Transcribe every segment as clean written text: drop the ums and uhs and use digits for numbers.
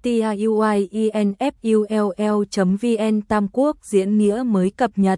tiuinfull.vn Tam Quốc diễn nghĩa mới cập nhật.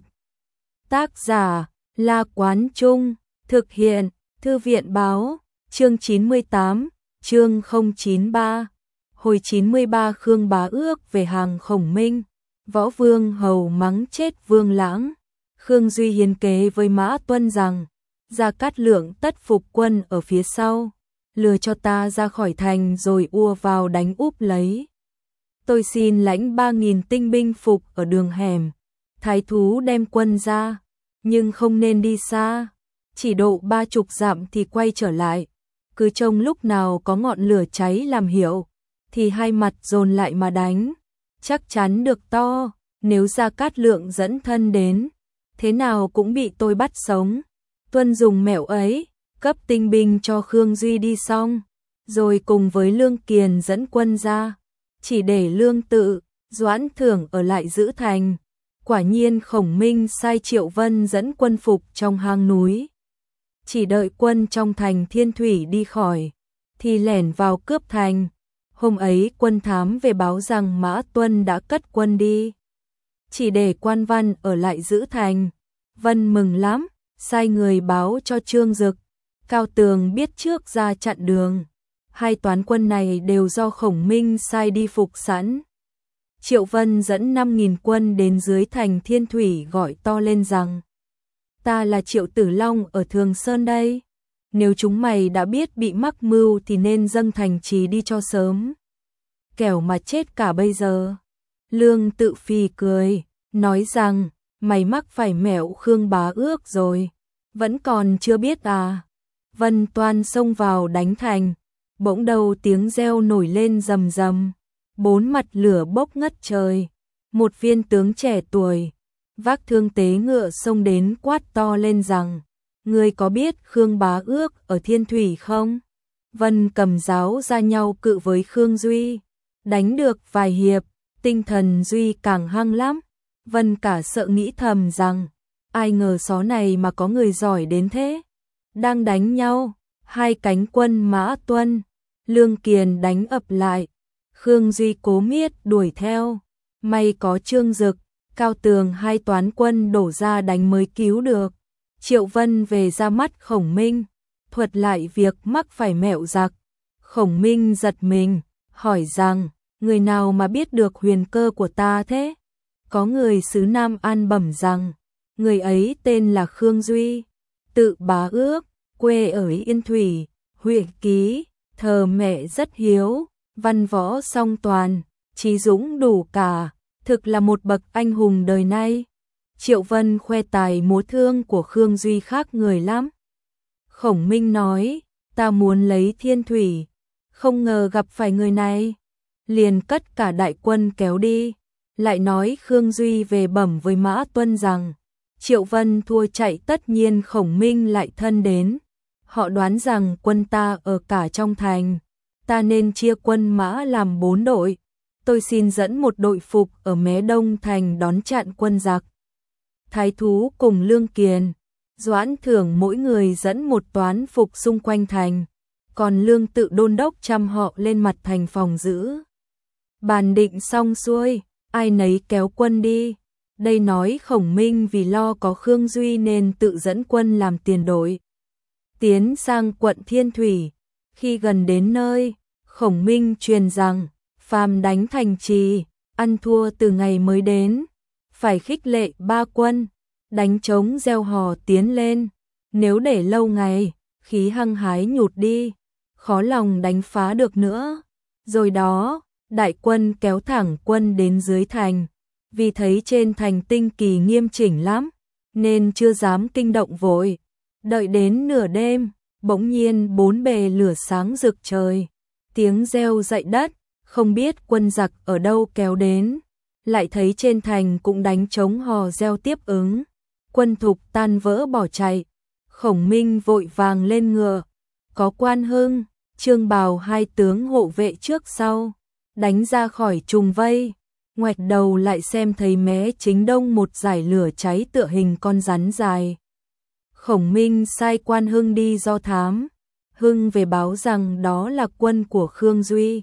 Tác giả La Quán Trung, thực hiện Thư viện Báo, chương 98, chương 093. Hồi 93 Khương Bá ước về hàng Khổng Minh, Võ Vương Hầu mắng chết Vương Lãng. Khương Duy hiến kế với Mã Tuân rằng, Gia Cát Lượng tất phục quân ở phía sau, lừa cho ta ra khỏi thành rồi ùa vào đánh úp lấy. Tôi xin lãnh 3.000 tinh binh phục ở đường hẻm, thái thú đem quân ra, nhưng không nên đi xa, chỉ độ 30 dặm thì quay trở lại, cứ trông lúc nào có ngọn lửa cháy làm hiệu, thì hai mặt dồn lại mà đánh, chắc chắn được to. Nếu Gia Cát Lượng dẫn thân đến, thế nào cũng bị tôi bắt sống. Tuân dùng mẹo ấy, cấp tinh binh cho Khương Duy đi xong, rồi cùng với Lương Kiền dẫn quân ra, chỉ để Lương Tự, Doãn Thưởng ở lại giữ thành. Quả nhiên Khổng Minh sai Triệu Vân dẫn quân phục trong hang núi, chỉ đợi quân trong thành Thiên Thủy đi khỏi, thì lẻn vào cướp thành. Hôm ấy quân thám về báo rằng Mã Tuân đã cất quân đi, chỉ để Quan Văn ở lại giữ thành. Vân mừng lắm, sai người báo cho Trương Dực, Cao Tường biết trước ra chặn đường. Hai toán quân này đều do Khổng Minh sai đi phục sẵn. Triệu Vân dẫn 5.000 quân đến dưới thành Thiên Thủy gọi to lên rằng, ta là Triệu Tử Long ở Thường Sơn đây. Nếu chúng mày đã biết bị mắc mưu thì nên dâng thành trì đi cho sớm, kẻo mà chết cả bây giờ. Lương Tự phì cười, nói rằng, mày mắc phải mẹo Khương Bá ước rồi, vẫn còn chưa biết à. Vân toan xông vào đánh thành, bỗng đầu tiếng reo nổi lên rầm rầm, 4 mặt lửa bốc ngất trời. Một viên tướng trẻ tuổi, vác thương tế ngựa xông đến quát to lên rằng, ngươi có biết Khương Bá ước ở Thiên Thủy không? Vân cầm giáo ra nhau cự với Khương Duy, đánh được vài hiệp, tinh thần Duy càng hăng lắm. Vân cả sợ nghĩ thầm rằng, ai ngờ xó này mà có người giỏi đến thế. Đang đánh nhau, hai cánh quân Mã Tuân, Lương Kiền đánh ập lại. Khương Duy cố miết đuổi theo, may có Trương Dực, Cao Tường hai toán quân đổ ra đánh mới cứu được. Triệu Vân về ra mắt Khổng Minh, thuật lại việc mắc phải mẹo giặc. Khổng Minh giật mình, hỏi rằng, người nào mà biết được huyền cơ của ta thế? Có người xứ Nam An bẩm rằng, người ấy tên là Khương Duy, tự Bá ước, quê ở Yên Thủy, huyện Ký, thờ mẹ rất hiếu, văn võ song toàn, trí dũng đủ cả, thực là một bậc anh hùng đời nay. Triệu Vân khoe tài múa thương của Khương Duy khác người lắm. Khổng Minh nói, ta muốn lấy Thiên Thủy, không ngờ gặp phải người này, liền cất cả đại quân kéo đi. Lại nói Khương Duy về bẩm với Mã Tuân rằng, Triệu Vân thua chạy, tất nhiên Khổng Minh lại thân đến. Họ đoán rằng quân ta ở cả trong thành, ta nên chia quân mã làm 4 đội. Tôi xin dẫn một đội phục ở mé đông thành đón chặn quân giặc. Thái thú cùng Lương Kiền, Doãn Thưởng mỗi người dẫn một toán phục xung quanh thành, còn Lương Tự đôn đốc trăm họ lên mặt thành phòng giữ. Bàn định xong xuôi, ai nấy kéo quân đi. Đây nói Khổng Minh vì lo có Khương Duy nên tự dẫn quân làm tiền đội, tiến sang quận Thiên Thủy. Khi gần đến nơi, Khổng Minh truyền rằng, phàm đánh thành trì, ăn thua từ ngày mới đến, phải khích lệ 3 quân, đánh trống reo hò tiến lên. Nếu để lâu ngày, khí hăng hái nhụt đi, khó lòng đánh phá được nữa. Rồi đó, đại quân kéo thẳng quân đến dưới thành, vì thấy trên thành tinh kỳ nghiêm chỉnh lắm, nên chưa dám kinh động vội. Đợi đến nửa đêm, bỗng nhiên 4 bề lửa sáng rực trời, tiếng reo dậy đất, không biết quân giặc ở đâu kéo đến. Lại thấy trên thành cũng đánh trống hò reo tiếp ứng, quân thục tan vỡ bỏ chạy. Khổng Minh vội vàng lên ngựa, có Quan Hưng, Trương Bào hai tướng hộ vệ trước sau, đánh ra khỏi trùng vây. Ngoẹt đầu lại xem thấy mé chính đông một dải lửa cháy tựa hình con rắn dài. Khổng Minh sai Quan Hưng đi do thám. Hưng về báo rằng đó là quân của Khương Duy.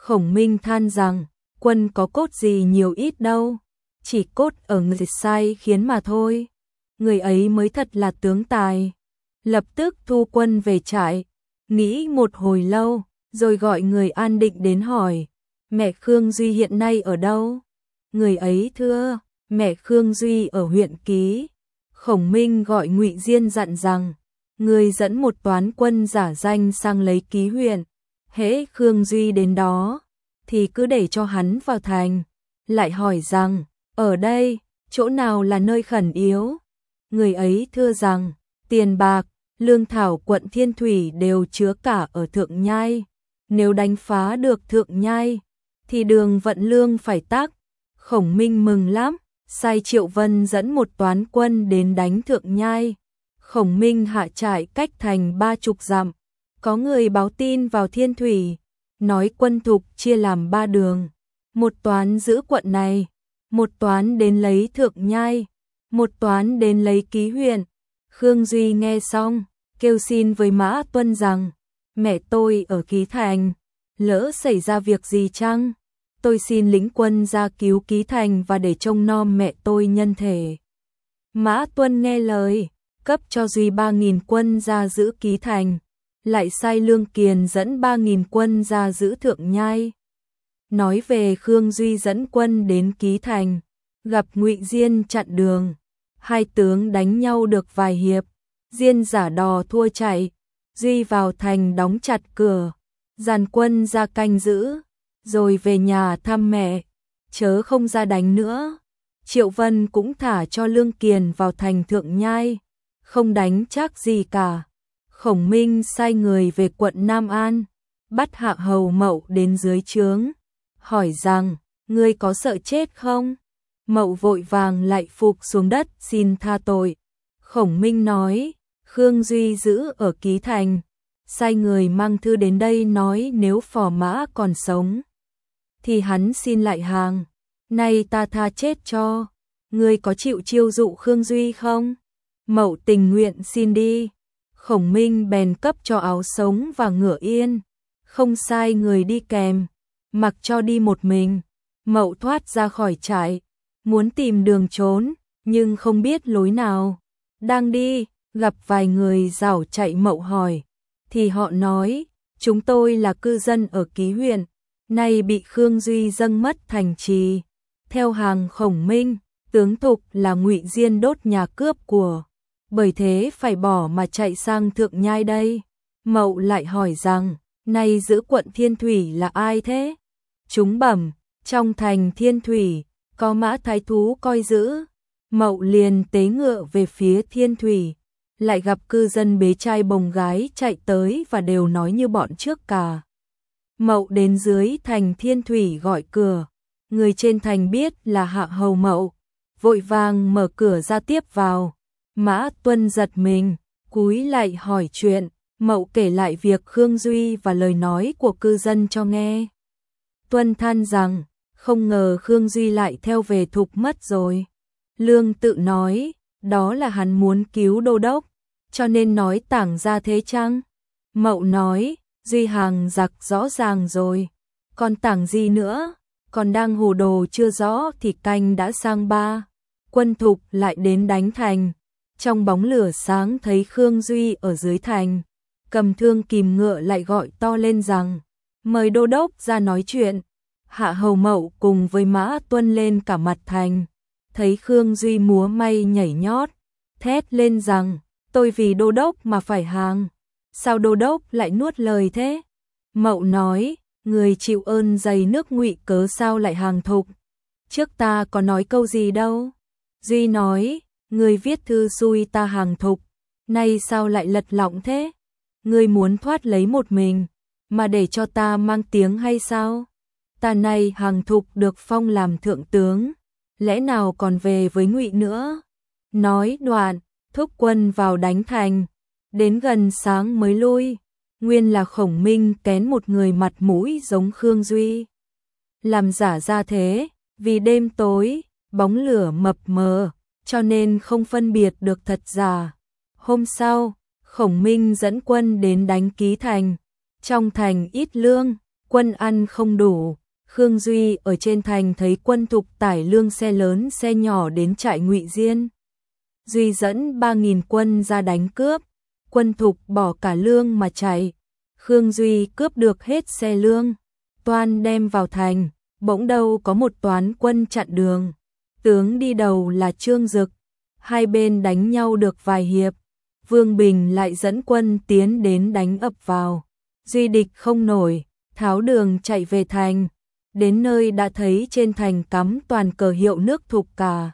Khổng Minh than rằng, quân có cốt gì nhiều ít đâu, chỉ cốt ở người sai khiến mà thôi. Người ấy mới thật là tướng tài. Lập tức thu quân về trại, nghĩ một hồi lâu, rồi gọi người An Định đến hỏi, mẹ Khương Duy hiện nay ở đâu? Người ấy thưa, mẹ Khương Duy ở huyện Ký. Khổng Minh gọi Ngụy Diên dặn rằng, người dẫn một toán quân giả danh sang lấy Ký huyện, hễ Khương Duy đến đó, thì cứ để cho hắn vào thành. Lại hỏi rằng, ở đây, chỗ nào là nơi khẩn yếu? Người ấy thưa rằng, tiền bạc, lương thảo quận Thiên Thủy đều chứa cả ở Thượng Nhai. Nếu đánh phá được Thượng Nhai, thì đường vận lương phải tắc. Khổng Minh mừng lắm, sai Triệu Vân dẫn một toán quân đến đánh Thượng Nhai. Khổng Minh hạ trại cách thành 30 dặm. Có người báo tin vào Thiên Thủy, nói quân thục chia làm 3 đường. Một toán giữ quận này, một toán đến lấy Thượng Nhai, một toán đến lấy Ký huyện. Khương Duy nghe xong, kêu xin với Mã Tuân rằng, mẹ tôi ở Ký Thành, lỡ xảy ra việc gì chăng? Tôi xin lĩnh quân ra cứu Ký Thành và để trông nom mẹ tôi nhân thể. Mã Tuân nghe lời, cấp cho Duy 3.000 quân ra giữ Ký Thành, lại sai Lương Kiền dẫn 3.000 quân ra giữ Thượng Nhai. Nói về Khương Duy dẫn quân đến Ký Thành, gặp Ngụy Diên chặn đường, hai tướng đánh nhau được vài hiệp, Diên giả đò thua chạy, Duy vào thành đóng chặt cửa, dàn quân ra canh giữ, rồi về nhà thăm mẹ, chớ không ra đánh nữa. Triệu Vân cũng thả cho Lương Kiền vào thành Thượng Nhai, không đánh chắc gì cả. Khổng Minh sai người về quận Nam An, bắt Hạ Hầu Mậu đến dưới trướng, hỏi rằng, ngươi có sợ chết không? Mậu vội vàng lạy phục xuống đất xin tha tội. Khổng Minh nói, Khương Duy giữ ở Ký Thành, sai người mang thư đến đây nói nếu Phò Mã còn sống, thì hắn xin lại hàng, nay ta tha chết cho, ngươi có chịu chiêu dụ Khương Duy không? Mậu tình nguyện xin đi. Khổng Minh bèn cấp cho áo sống và ngựa yên, không sai người đi kèm, mặc cho đi một mình. Mậu thoát ra khỏi trại, muốn tìm đường trốn, nhưng không biết lối nào. Đang đi, gặp vài người rảo chạy. Mậu hỏi, thì họ nói, chúng tôi là cư dân ở Ký huyện, nay bị Khương Duy dâng mất thành trì. Theo hàng Khổng Minh, tướng Thục là Ngụy Diên đốt nhà cướp của, bởi thế phải bỏ mà chạy sang Thượng Nhai đây. Mậu lại hỏi rằng, nay giữ quận Thiên Thủy là ai thế? Chúng bẩm, trong thành Thiên Thủy, có Mã Thái Thú coi giữ. Mậu liền tế ngựa về phía Thiên Thủy, lại gặp cư dân bế trai bồng gái chạy tới và đều nói như bọn trước cả. Mậu đến dưới thành Thiên Thủy gọi cửa, người trên thành biết là Hạ Hầu Mậu, vội vàng mở cửa ra tiếp vào. Mã Tuân giật mình, cúi lại hỏi chuyện. Mậu kể lại việc Khương Duy và lời nói của cư dân cho nghe. Tuân than rằng, không ngờ Khương Duy lại theo về Thục mất rồi. Lương tự nói, đó là hắn muốn cứu đô đốc, cho nên nói tảng ra thế chăng? Mậu nói, Duy hàng giặc rõ ràng rồi, còn tảng gì nữa? Còn đang hồ đồ chưa rõ thì canh đã sang 3. Quân Thục lại đến đánh thành. Trong bóng lửa sáng thấy Khương Duy ở dưới thành, cầm thương kìm ngựa lại gọi to lên rằng, mời đô đốc ra nói chuyện. Hạ Hầu Mậu cùng với Mã Tuân lên cả mặt thành, thấy Khương Duy múa may nhảy nhót, thét lên rằng, tôi vì đô đốc mà phải hàng, sao đô đốc lại nuốt lời thế? Mậu nói, người chịu ơn dày nước Ngụy cớ sao lại hàng Thục, trước ta có nói câu gì đâu. Duy nói, người viết thư xui ta hàng Thục, nay sao lại lật lọng thế? Người muốn thoát lấy một mình, mà để cho ta mang tiếng hay sao? Ta nay hàng Thục được phong làm thượng tướng, lẽ nào còn về với Ngụy nữa? Nói đoạn, thúc quân vào đánh thành, đến gần sáng mới lui. Nguyên là Khổng Minh kén một người mặt mũi giống Khương Duy, làm giả ra thế, vì đêm tối, bóng lửa mập mờ, cho nên không phân biệt được thật giả. Hôm sau, Khổng Minh dẫn quân đến đánh Ký Thành, trong thành ít lương, Quân ăn không đủ, Khương Duy ở trên thành thấy quân Thục tải lương xe lớn xe nhỏ đến trại Ngụy Diên. Duy dẫn 3.000 quân ra đánh cướp, quân Thục bỏ cả lương mà chạy. Khương Duy cướp được hết xe lương, toan đem vào thành, bỗng đâu có một toán quân chặn đường. Tướng đi đầu là Trương Dực, hai bên đánh nhau được vài hiệp, Vương Bình lại dẫn quân tiến đến đánh ập vào. Duy địch không nổi, tháo đường chạy về thành, đến nơi đã thấy trên thành cắm toàn cờ hiệu nước Thục cả.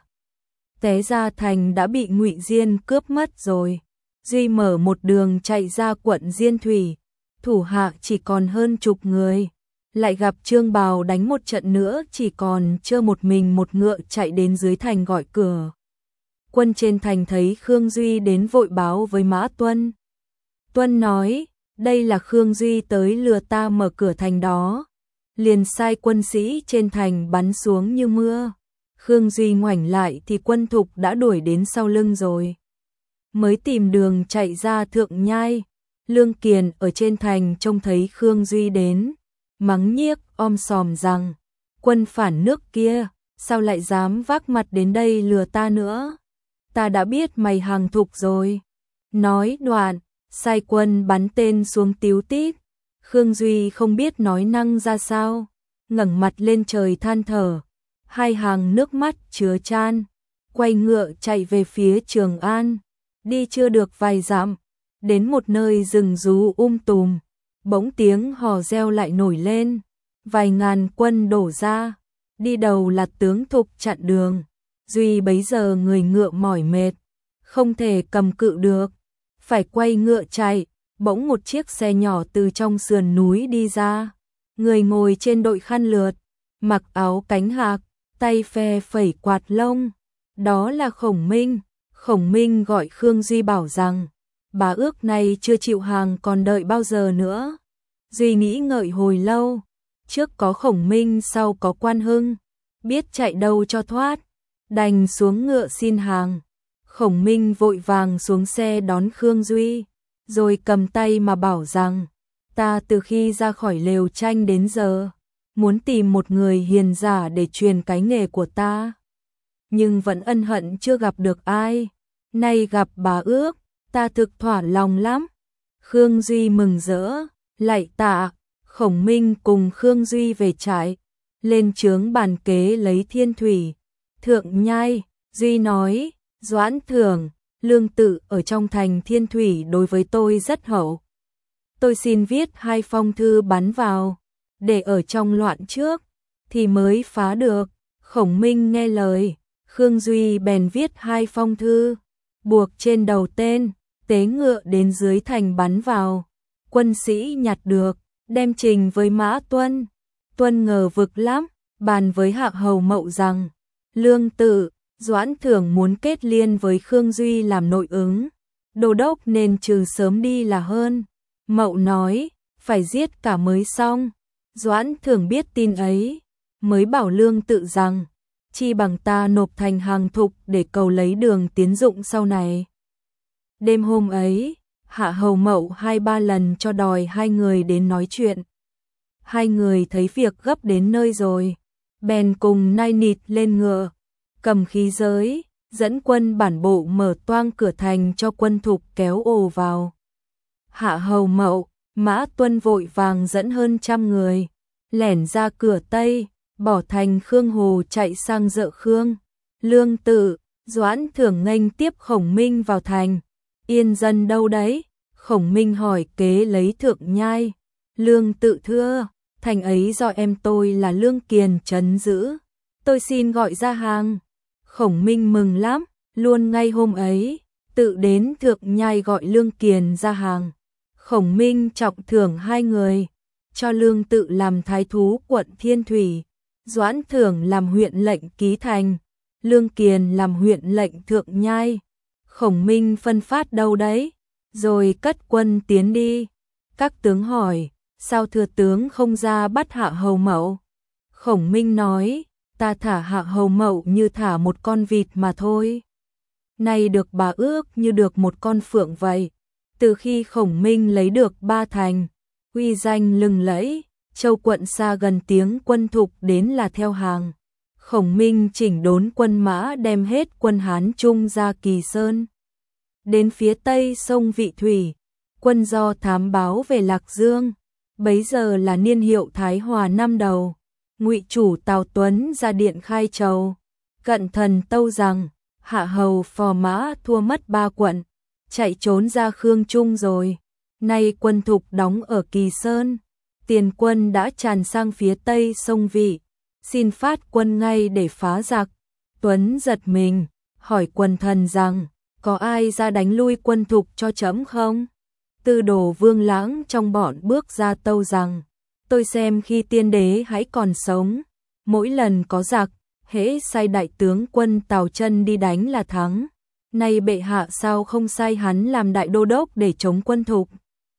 Té ra thành đã bị Ngụy Diên cướp mất rồi. Duy mở một đường chạy ra quận Diên Thủy, thủ hạ chỉ còn hơn chục người. Lại gặp Trương Bào đánh một trận nữa, chỉ còn trơ một mình một ngựa chạy đến dưới thành gọi cửa. Quân trên thành thấy Khương Duy đến vội báo với Mã Tuân. Tuân nói, đây là Khương Duy tới lừa ta mở cửa thành đó. Liền sai quân sĩ trên thành bắn xuống như mưa. Khương Duy ngoảnh lại thì quân Thục đã đuổi đến sau lưng rồi. Mới tìm đường chạy ra Thượng Nhai. Lương Kiền ở trên thành trông thấy Khương Duy đến, mắng nhiếc om sòm rằng, quân phản nước kia, sao lại dám vác mặt đến đây lừa ta nữa? Ta đã biết mày hàng Thục rồi. Nói đoạn, sai quân bắn tên xuống tíu tít. Khương Duy không biết nói năng ra sao, ngẩng mặt lên trời than thở, hai hàng nước mắt chứa chan, quay ngựa chạy về phía Trường An. Đi chưa được vài dặm, đến một nơi rừng rú tùm, bỗng tiếng hò reo lại nổi lên, vài ngàn quân đổ ra, đi đầu là tướng Thục chặn đường. Duy bấy giờ người ngựa mỏi mệt, không thể cầm cự được, phải quay ngựa chạy. Bỗng một chiếc xe nhỏ từ trong sườn núi đi ra, người ngồi trên đội khăn lượt, mặc áo cánh hạc, tay phe phẩy quạt lông, đó là Khổng Minh. Khổng Minh gọi Khương Duy bảo rằng, bá ước này chưa chịu hàng còn đợi bao giờ nữa. Duy nghĩ ngợi hồi lâu, trước có Khổng Minh sau có Quan Hưng, biết chạy đâu cho thoát, đành xuống ngựa xin hàng. Khổng Minh vội vàng xuống xe đón Khương Duy, rồi cầm tay mà bảo rằng, ta từ khi ra khỏi lều tranh đến giờ, muốn tìm một người hiền giả để truyền cái nghề của ta. Nhưng vẫn ân hận chưa gặp được ai, nay gặp bá ước, ta thực thỏa lòng lắm. Khương Duy mừng rỡ, lạy tạ. Khổng Minh cùng Khương Duy về trại, lên chướng bàn kế lấy Thiên Thủy. Thượng Nhai, Duy nói, Doãn Thưởng, Lương Tự ở trong thành Thiên Thủy đối với tôi rất hậu. Tôi xin viết 2 phong thư bắn vào, để ở trong loạn trước, thì mới phá được. Khổng Minh nghe lời, Khương Duy bèn viết 2 phong thư, buộc trên đầu tên, tế ngựa đến dưới thành bắn vào. Quân sĩ nhặt được, đem trình với Mã Tuân. Tuân ngờ vực lắm, bàn với Hạ Hầu Mậu rằng, Lương Tự, Doãn Thưởng muốn kết liên với Khương Duy làm nội ứng, đô đốc nên trừ sớm đi là hơn. Mậu nói, phải giết cả mới xong. Doãn Thưởng biết tin ấy, mới bảo Lương Tự rằng, chi bằng ta nộp thành hàng Thục để cầu lấy đường tiến dụng sau này. Đêm hôm ấy, Hạ Hầu Mậu 2-3 lần cho đòi hai người đến nói chuyện. Hai người thấy việc gấp đến nơi rồi, bèn cùng nai nịt lên ngựa, cầm khí giới, dẫn quân bản bộ mở toang cửa thành cho quân Thục kéo ồ vào. Hạ Hầu Mậu, Mã Tuân vội vàng dẫn hơn 100 người, lẻn ra cửa Tây, bỏ thành Khương Hồ chạy sang Dợ Khương. Lương Tự, Doãn Thưởng nghênh tiếp Khổng Minh vào thành. Yên dân đâu đấy? Khổng Minh hỏi kế lấy Thượng Nhai. Lương Tự thưa, thành ấy do em tôi là Lương Kiền trấn giữ, tôi xin gọi ra hàng. Khổng Minh mừng lắm, luôn ngay hôm ấy, tự đến Thượng Nhai gọi Lương Kiền ra hàng. Khổng Minh trọng thưởng 2 người, cho Lương Tự làm thái thú quận Thiên Thủy, Doãn Thưởng làm huyện lệnh Ký Thành, Lương Kiền làm huyện lệnh Thượng Nhai. Khổng Minh phân phát đâu đấy, rồi cất quân tiến đi. Các tướng hỏi, sao thừa tướng không ra bắt Hạ Hầu Mậu? Khổng Minh nói, ta thả Hạ Hầu Mậu như thả một con vịt mà thôi. Nay được bà ước như được một con phượng vậy. Từ khi Khổng Minh lấy được 3 thành, uy danh lừng lẫy, Châu quận xa gần tiếng quân Thục đến là theo hàng. Khổng Minh chỉnh đốn quân mã đem hết quân Hán Trung ra Kỳ Sơn. Đến phía tây sông Vị Thủy, quân do thám báo về Lạc Dương. Bấy giờ là niên hiệu Thái Hòa năm đầu. Ngụy chủ Tào Tuấn ra điện khai trầu. Cận thần tâu rằng, hạ hầu Phò Mã thua mất 3 quận, chạy trốn ra Khương Trung rồi. Nay quân Thục đóng ở Kỳ Sơn, tiền quân đã tràn sang phía tây sông Vị, xin phát quân ngay để phá giặc. Tuấn giật mình, hỏi quần thần rằng, có ai ra đánh lui quân Thục cho trẫm không? Tư đồ Vương Lãng trong bọn bước ra tâu rằng, tôi xem khi tiên đế hãy còn sống, mỗi lần có giặc, hễ sai đại tướng quân Tào Chân đi đánh là thắng. Nay bệ hạ sao không sai hắn làm đại đô đốc để chống quân Thục?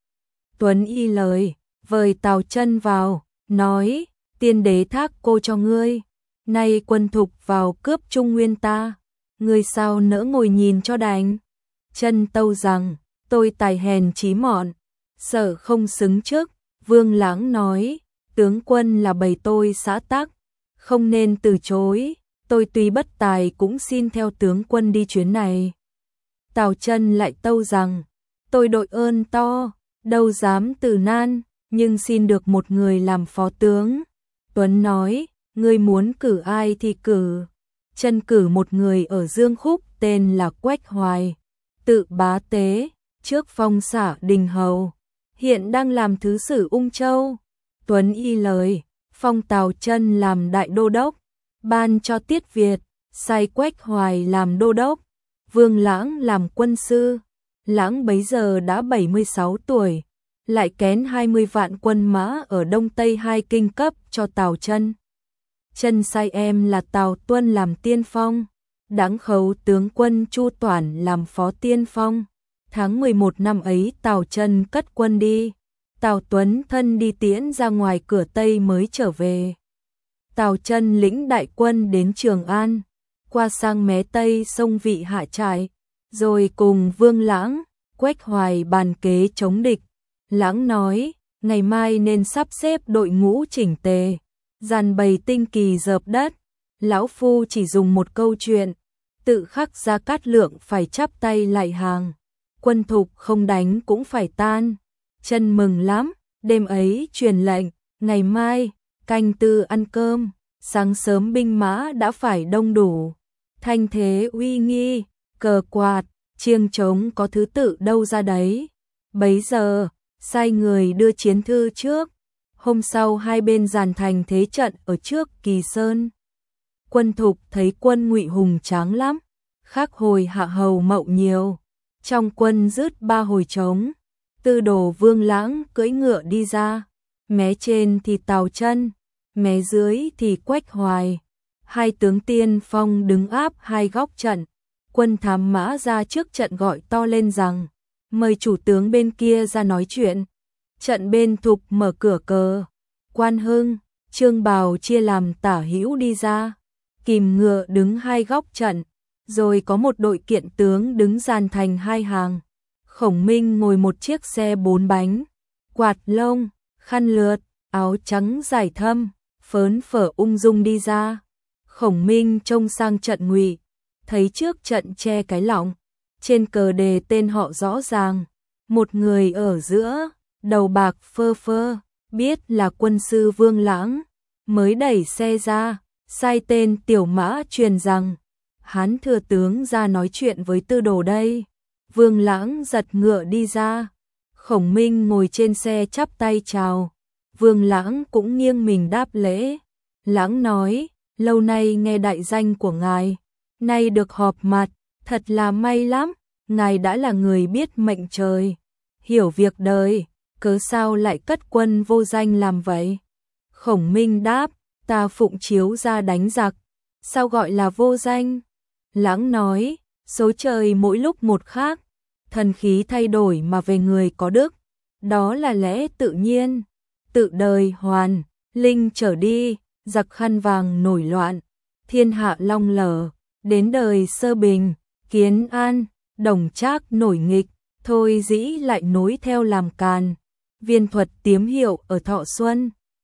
Tuấn y lời, vời Tào Chân vào, nói, tiên đế thác cô cho ngươi, nay quân Thục vào cướp Trung Nguyên ta, ngươi sao nỡ ngồi nhìn cho đành? Chân tâu rằng, tôi tài hèn trí mọn, sợ không xứng chức. Vương Lãng nói, tướng quân là bầy tôi xã tắc, không nên từ chối, tôi tuy bất tài cũng xin theo tướng quân đi chuyến này. Tào Chân lại tâu rằng, tôi đội ơn to, đâu dám từ nan, nhưng xin được một người làm phó tướng. Tuấn nói, ngươi muốn cử ai thì cử. Chân cử một người ở Dương Khúc tên là Quách Hoài, tự bá tế, trước phong xả Đình Hầu, hiện đang làm thứ sử Ung Châu. Tuấn y lời, phong Tào Chân làm đại đô đốc, ban cho Tiết Việt, sai Quách Hoài làm đô đốc, Vương Lãng làm quân sư. Lãng bấy giờ đã 76 tuổi, lại kén 20 vạn quân mã ở Đông Tây hai kinh cấp cho Tào Chân. Chân sai em là Tào Tuân làm tiên phong, Đãng Khấu tướng quân Chu Toản làm phó tiên phong. Tháng 11 năm ấy Tào Chân cất quân đi, Tào Tuấn thân đi tiễn ra ngoài cửa Tây mới trở về. Tào Chân lĩnh đại quân đến Trường An, qua sang mé Tây sông Vị hạ trại, rồi cùng Vương Lãng, Quách Hoài bàn kế chống địch. Lãng nói, ngày mai nên sắp xếp đội ngũ chỉnh tề, dàn bày tinh kỳ dợp đất. Lão phu chỉ dùng một câu chuyện, tự khắc Gia Cát Lượng phải chắp tay lại hàng. Quân Thục không đánh cũng phải tan. Chân mừng lắm, đêm ấy truyền lệnh, ngày mai, canh tư ăn cơm, sáng sớm binh mã đã phải đông đủ. Thanh thế uy nghi, cờ quạt, chiêng trống có thứ tự đâu ra đấy. Bấy giờ, sai người đưa chiến thư trước. Hôm sau hai bên dàn thành thế trận ở trước Kỳ Sơn. Quân Thục thấy quân Ngụy hùng tráng lắm, khác hồi hạ hầu Mậu nhiều. Trong quân rứt 3 hồi trống, Tư đồ Vương Lãng cưỡi ngựa đi ra, mé trên thì Tào Chân, mé dưới thì Quách Hoài. Hai tướng tiên phong đứng áp hai góc trận. Quân thám mã ra trước trận gọi to lên rằng, mời chủ tướng bên kia ra nói chuyện. Trận bên Thục mở cửa cờ, Quan Hưng, Trương Bào chia làm tả hữu đi ra, kìm ngựa đứng hai góc trận, rồi có một đội kiện tướng đứng dàn thành hai hàng. Khổng Minh ngồi một chiếc xe 4 bánh, quạt lông, khăn lượt, áo trắng dài thâm, phớn phở ung dung đi ra. Khổng Minh trông sang trận Ngụy, thấy trước trận che cái lọng, trên cờ đề tên họ rõ ràng, một người ở giữa, đầu bạc phơ phơ, biết là quân sư Vương Lãng, mới đẩy xe ra, sai tên tiểu mã truyền rằng, Hán thừa tướng ra nói chuyện với Tư đồ đây. Vương Lãng giật ngựa đi ra, Khổng Minh ngồi trên xe chắp tay chào, Vương Lãng cũng nghiêng mình đáp lễ. Lãng nói, lâu nay nghe đại danh của ngài, nay được họp mặt, thật là may lắm, ngài đã là người biết mệnh trời, hiểu việc đời, cớ sao lại cất quân vô danh làm vậy? Khổng Minh đáp, ta phụng chiếu ra đánh giặc, sao gọi là vô danh? Lãng nói, số trời mỗi lúc một khác, thần khí thay đổi mà về người có đức, đó là lẽ tự nhiên. Tự đời hoàn, linh trở đi, giặc khăn vàng nổi loạn, thiên hạ long lở, đến đời Sơ Bình, Kiến An, Đồng Trác nổi nghịch, thôi dĩ lại nối theo làm càn. Viên thuật tiếm hiệu ở Thọ Xuân,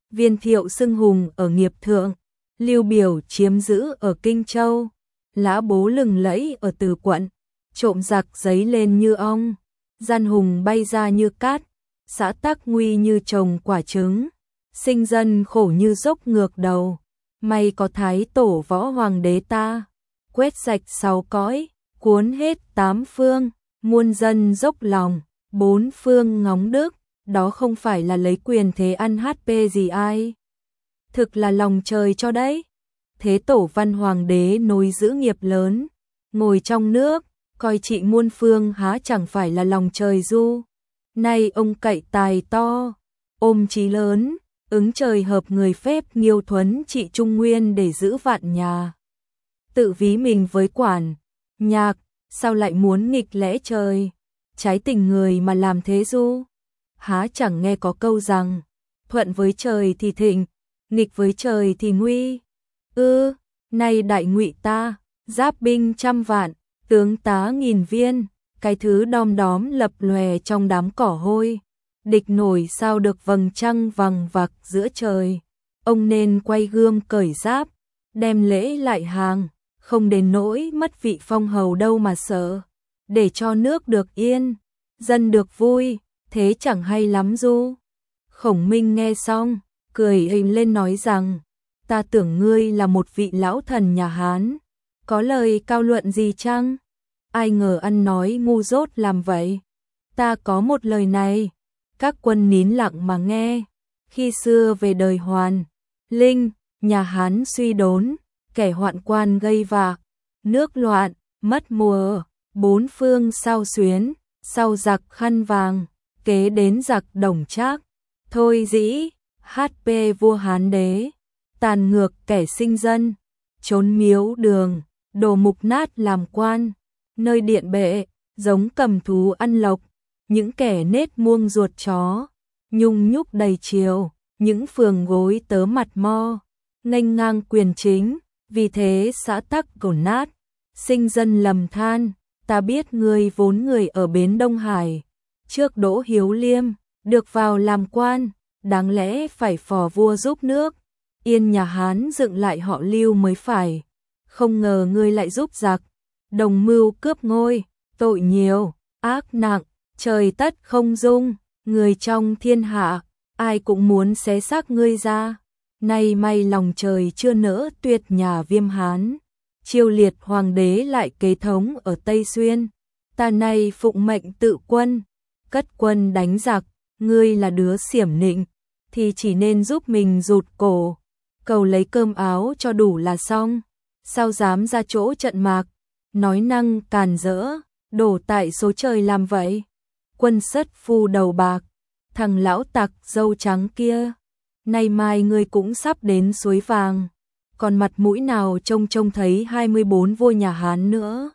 Viên Thiệu xưng hùng ở nghiệp thượng, Lưu Biểu chiếm giữ ở Kinh Châu, Lã Bố lừng lẫy ở Từ quận, trộm giặc giấy lên như ong, gian hùng bay ra như cát, xã tắc nguy như trồng quả trứng, sinh dân khổ như dốc ngược đầu. May có Thái Tổ Võ Hoàng đế ta, quét sạch 6 cõi, cuốn hết 8 phương, muôn dân dốc lòng, 4 phương ngóng đức, đó không phải là lấy quyền thế ăn HP gì ai. Thực là lòng trời cho đấy. Thế Tổ Văn Hoàng đế nối giữ nghiệp lớn, ngồi trong nước, coi trị muôn phương há chẳng phải là lòng trời du. Nay ông cậy tài to, ôm chí lớn, ứng trời hợp người phép Nghiêu Thuấn trị Trung Nguyên để giữ vạn nhà. Tự ví mình với quản, nhạc, sao lại muốn nghịch lẽ trời, trái tình người mà làm thế du. Há chẳng nghe có câu rằng, thuận với trời thì thịnh, nghịch với trời thì nguy. Nay đại ngụy ta, giáp binh 100 vạn, tướng tá 1000 viên, cái thứ đom đóm lập lòe trong đám cỏ hôi. Địch nổi sao được vầng trăng vằng vặc giữa trời. Ông nên quay gươm cởi giáp, đem lễ lại hàng, không đến nỗi mất vị phong hầu đâu mà sợ. Để cho nước được yên, dân được vui, thế chẳng hay lắm du. Khổng Minh nghe xong, cười hình lên nói rằng, ta tưởng ngươi là một vị lão thần nhà Hán, có lời cao luận gì chăng? Ai ngờ ăn nói ngu dốt làm vậy. Ta có một lời này. Các quân nín lặng mà nghe. Khi xưa về đời Hoàn, Linh, nhà Hán suy đốn, kẻ hoạn quan gây vạc, nước loạn, mất mùa, 4 phương sao xuyến, sau giặc khăn vàng, kế đến giặc Đồng Trác. Thôi dĩ, HP vua Hán đế, tàn ngược kẻ sinh dân, trốn miếu đường, đồ mục nát làm quan, nơi điện bệ, giống cầm thú ăn lộc, những kẻ nết muông ruột chó, nhung nhúc đầy chiều, những phường gối tớ mặt mo, nghênh ngang quyền chính, vì thế xã tắc đổ nát, sinh dân lầm than. Ta biết ngươi vốn người ở bến Đông Hải, trước Đỗ Hiếu Liêm, được vào làm quan, đáng lẽ phải phò vua giúp nước, yên nhà Hán dựng lại họ Lưu mới phải. Không ngờ ngươi lại giúp giặc, đồng mưu cướp ngôi, tội nhiều, ác nặng, trời tất không dung, người trong thiên hạ, ai cũng muốn xé xác ngươi ra. Nay may lòng trời chưa nỡ tuyệt nhà Viêm Hán, chiêu liệt hoàng đế lại kế thống ở Tây Xuyên. Ta nay phụng mệnh tự quân, cất quân đánh giặc, ngươi là đứa xiểm nịnh, thì chỉ nên giúp mình rụt cổ, cầu lấy cơm áo cho đủ là xong. Sao dám ra chỗ trận mạc, nói năng càn rỡ, đổ tại số trời làm vậy. Quân sất phu đầu bạc, thằng lão tặc râu trắng kia, nay mai ngươi cũng sắp đến suối vàng, còn mặt mũi nào trông thấy 24 vua nhà Hán nữa.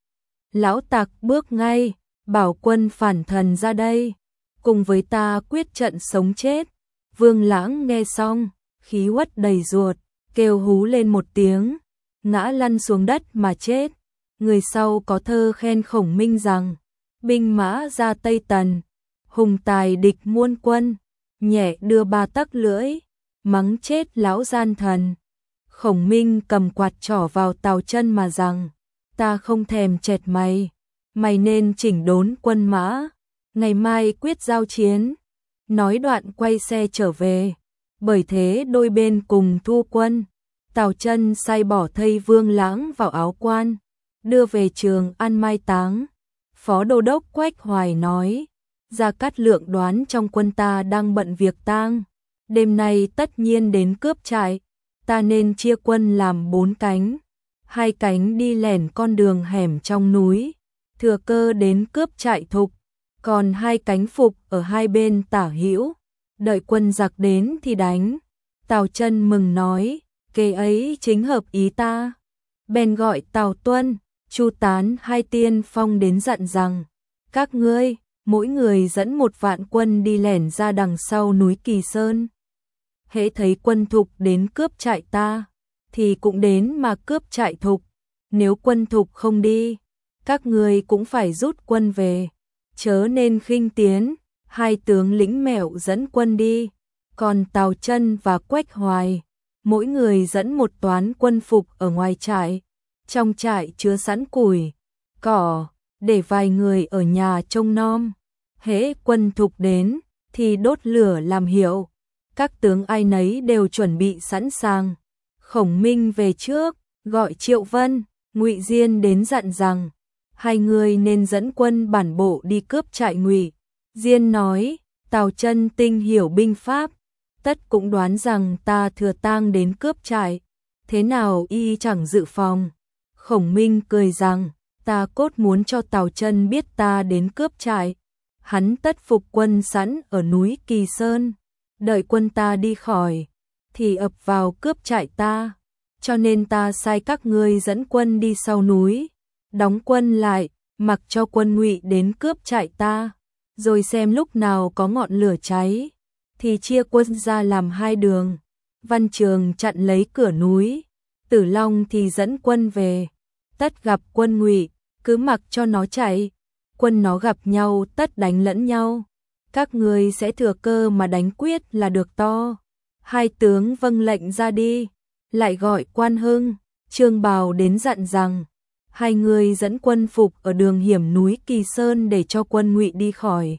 Lão tặc bước ngay, bảo quân phản thần ra đây, cùng với ta quyết trận sống chết. Vương Lãng nghe xong, khí uất đầy ruột, kêu hú lên một tiếng, ngã lăn xuống đất mà chết. Người sau có thơ khen Khổng Minh rằng, binh mã ra Tây Tần, hùng tài địch muôn quân, nhẹ đưa 3 tấc lưỡi, mắng chết lão gian thần. Khổng Minh cầm quạt trỏ vào Tào Chân mà rằng, ta không thèm chẹt mày, mày nên chỉnh đốn quân mã, ngày mai quyết giao chiến. Nói đoạn quay xe trở về, bởi thế đôi bên cùng thu quân. Tào Chân sai bỏ thây Vương Lãng vào áo quan, đưa về Trường An mai táng. Phó Đô đốc Quách Hoài nói, Gia Cát Lượng đoán trong quân ta đang bận việc tang, đêm nay tất nhiên đến cướp trại, ta nên chia quân làm 4 cánh, 2 cánh đi lẻn con đường hẻm trong núi, thừa cơ đến cướp trại Thục, còn 2 cánh phục ở hai bên tả hữu, đợi quân giặc đến thì đánh. Tào Chân mừng nói, kế ấy chính hợp ý ta. Bèn gọi Tào Tuân, Chu Tán hai tiên phong đến dặn rằng, các ngươi, mỗi người dẫn 1 vạn quân đi lẻn ra đằng sau núi Kỳ Sơn. Hễ thấy quân Thục đến cướp trại ta, thì cũng đến mà cướp trại Thục. Nếu quân Thục không đi, các ngươi cũng phải rút quân về, chớ nên khinh tiến. 2 tướng lĩnh mẹo dẫn quân đi, còn Tào Chân và Quách Hoài, mỗi người dẫn một toán quân phục ở ngoài trại. Trong trại chứa sẵn củi, cỏ, để vài người ở nhà trông nom. Hễ quân thục đến thì đốt lửa làm hiệu. Các tướng ai nấy đều chuẩn bị sẵn sàng. Khổng Minh về trước, gọi Triệu Vân, Ngụy Diên đến dặn rằng hai người nên dẫn quân bản bộ đi cướp trại Ngụy. Diên nói, Tào Chân tinh hiểu binh pháp, tất cũng đoán rằng ta thừa tang đến cướp trại, thế nào y chẳng dự phòng. Khổng Minh cười rằng, ta cốt muốn cho Tào Chân biết ta đến cướp trại, hắn tất phục quân sẵn ở núi Kỳ Sơn, đợi quân ta đi khỏi thì ập vào cướp trại ta, cho nên ta sai các ngươi dẫn quân đi sau núi, đóng quân lại, mặc cho quân Ngụy đến cướp trại ta, rồi xem lúc nào có ngọn lửa cháy thì chia quân ra làm hai đường. Văn Trường chặn lấy cửa núi, Tử Long thì dẫn quân về. Tất gặp quân Ngụy, cứ mặc cho nó chạy, quân nó gặp nhau tất đánh lẫn nhau, các ngươi sẽ thừa cơ mà đánh quyết là được to. Hai tướng vâng lệnh ra đi, lại gọi Quan Hưng, Trương Bào đến dặn rằng hai người dẫn quân phục ở đường hiểm núi Kỳ Sơn để cho quân Ngụy đi khỏi,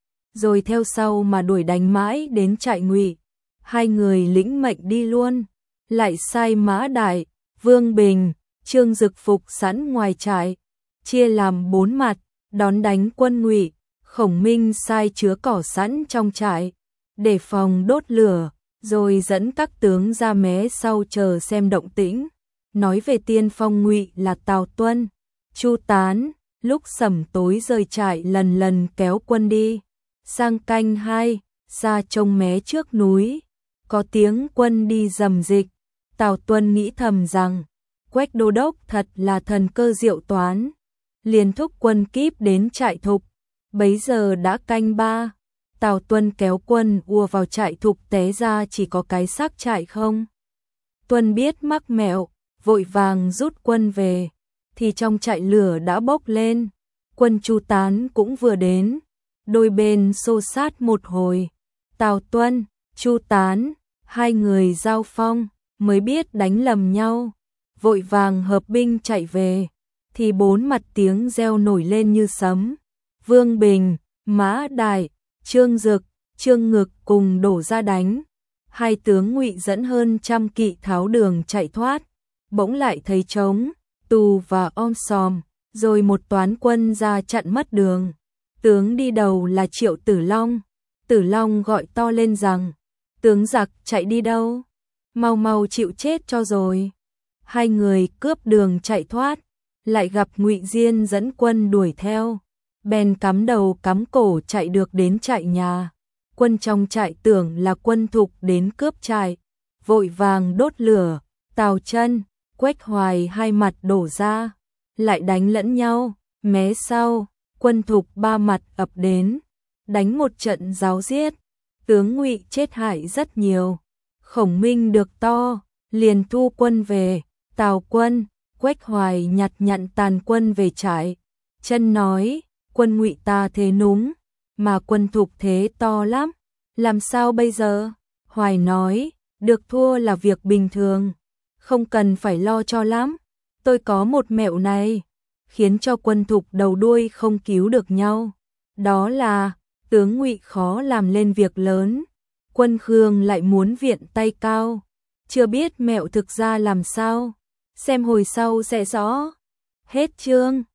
rồi theo sau mà đuổi đánh mãi đến trại Ngụy. Hai người lĩnh mệnh đi luôn, lại sai Mã Đại, Vương Bình, Trương Dực phục sẵn ngoài trại, chia làm 4 mặt, đón đánh quân Ngụy. Khổng Minh sai chứa cỏ sẵn trong trại, để phòng đốt lửa, rồi dẫn các tướng ra mé sau chờ xem động tĩnh. Nói về tiên phong Ngụy là Tào Tuân, Chu Tán, lúc sẩm tối rời trại lần lần kéo quân đi. Sang canh 2, ra trông mé trước núi, có tiếng quân đi rầm rịch. Tào Tuân nghĩ thầm rằng, Quách đô đốc thật là thần cơ diệu toán, liền thúc quân kíp đến trại Thục. Bấy giờ đã canh 3, Tào Tuân kéo quân ùa vào trại Thục, té ra chỉ có cái xác trại không. Tuân biết mắc mẹo, vội vàng rút quân về, thì trong trại lửa đã bốc lên. Quân Chu Tán cũng vừa đến, đôi bên xô sát một hồi. Tào Tuân, Chu Tán, hai người giao phong, mới biết đánh lầm nhau, vội vàng hợp binh chạy về, thì 4 mặt tiếng reo nổi lên như sấm. Vương Bình, Mã Đại, Trương Dực, Trương Ngực cùng đổ ra đánh. Hai tướng Ngụy dẫn hơn 100 kỵ tháo đường chạy thoát, bỗng lại thấy trống, tù và om sòm, rồi một toán quân ra chặn mất đường. Tướng đi đầu là Triệu Tử Long. Tử Long gọi to lên rằng, tướng giặc chạy đi đâu? Mau mau chịu chết cho rồi. Hai người cướp đường chạy thoát, lại gặp Ngụy Diên dẫn quân đuổi theo, bèn cắm đầu cắm cổ chạy được đến trại nhà. Quân trong trại tưởng là quân Thục đến cướp trại, vội vàng đốt lửa. Tào Chân, Quách Hoài hai mặt đổ ra, lại đánh lẫn nhau. Mé sau, quân Thục 3 mặt ập đến, đánh một trận ráo riết, tướng Ngụy chết hại rất nhiều. Khổng Minh được to, liền thu quân về. Tào Quân, Quách Hoài nhặt nhặn tàn quân về trại. Chân nói, quân Ngụy ta thế núng, mà quân Thục thế to lắm, làm sao bây giờ? Hoài nói, được thua là việc bình thường, không cần phải lo cho lắm. Tôi có một mẹo này, khiến cho quân Thục đầu đuôi không cứu được nhau. Đó là, tướng Ngụy khó làm lên việc lớn, quân Khương lại muốn viện tay cao. Chưa biết mẹo thực ra làm sao, xem hồi sau sẽ rõ. Hết chương.